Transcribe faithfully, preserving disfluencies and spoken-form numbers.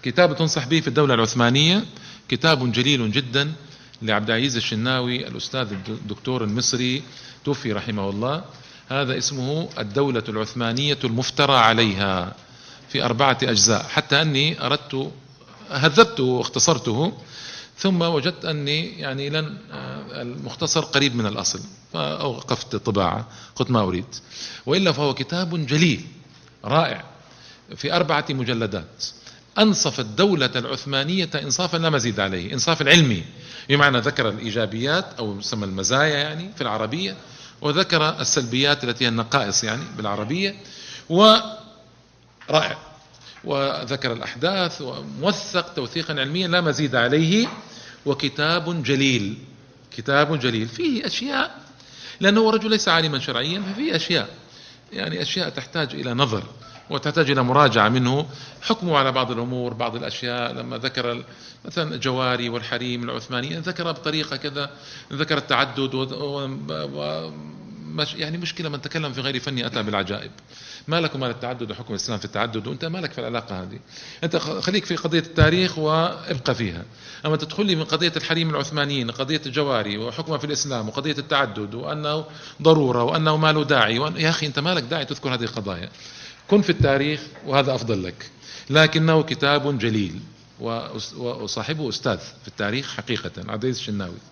كتاب تنصح به في الدولة العثمانية، كتاب جليل جدا لعبد العزيز الشناوي الأستاذ الدكتور المصري توفي رحمه الله. هذا اسمه الدولة العثمانية المفترى عليها، في أربعة أجزاء، حتى أني أردت هذبته واختصرته، ثم وجدت أني يعني لن المختصر قريب من الأصل فأوقفت طباعة، قلت ما أريد، وإلا فهو كتاب جليل رائع في أربعة مجلدات. أنصف الدولة العثمانية إنصافا لا مزيد عليه، إنصاف العلمي، بمعنى ذكر الإيجابيات أو يسمى المزايا يعني في العربية، وذكر السلبيات التي هي النقائص يعني بالعربية، ورائع، وذكر الأحداث وموثق توثيقا علميا لا مزيد عليه. وكتاب جليل، كتاب جليل فيه أشياء، لأنه رجل ليس عالما شرعيا، ففيه أشياء يعني أشياء تحتاج إلى نظر وتحتاج إلى مراجعة منه، حكمه على بعض الأمور، بعض الأشياء. لما ذكر مثلا الجواري والحريم العثمانية ذكر بطريقة كذا، ذكر التعدد و... و... مش يعني مشكلة، من تكلم في غير فني أتى بالعجائب. ما لكم مال التعدد وحكم الإسلام في التعدد، وأنت مالك في العلاقة هذه؟ أنت خليك في قضية التاريخ وابقى فيها، أما تدخل لي من قضية الحريم العثمانيين، قضية الجواري وحكمها في الإسلام، وقضية التعدد وأنه ضرورة وأنه ما له داعي، وأن... يا أخي أنت مالك داعي تذكر هذه القضايا، كن في التاريخ وهذا أفضل لك. لكنه كتاب جليل، وصاحبه أستاذ في التاريخ حقيقة، عبد العزيز الشناوي.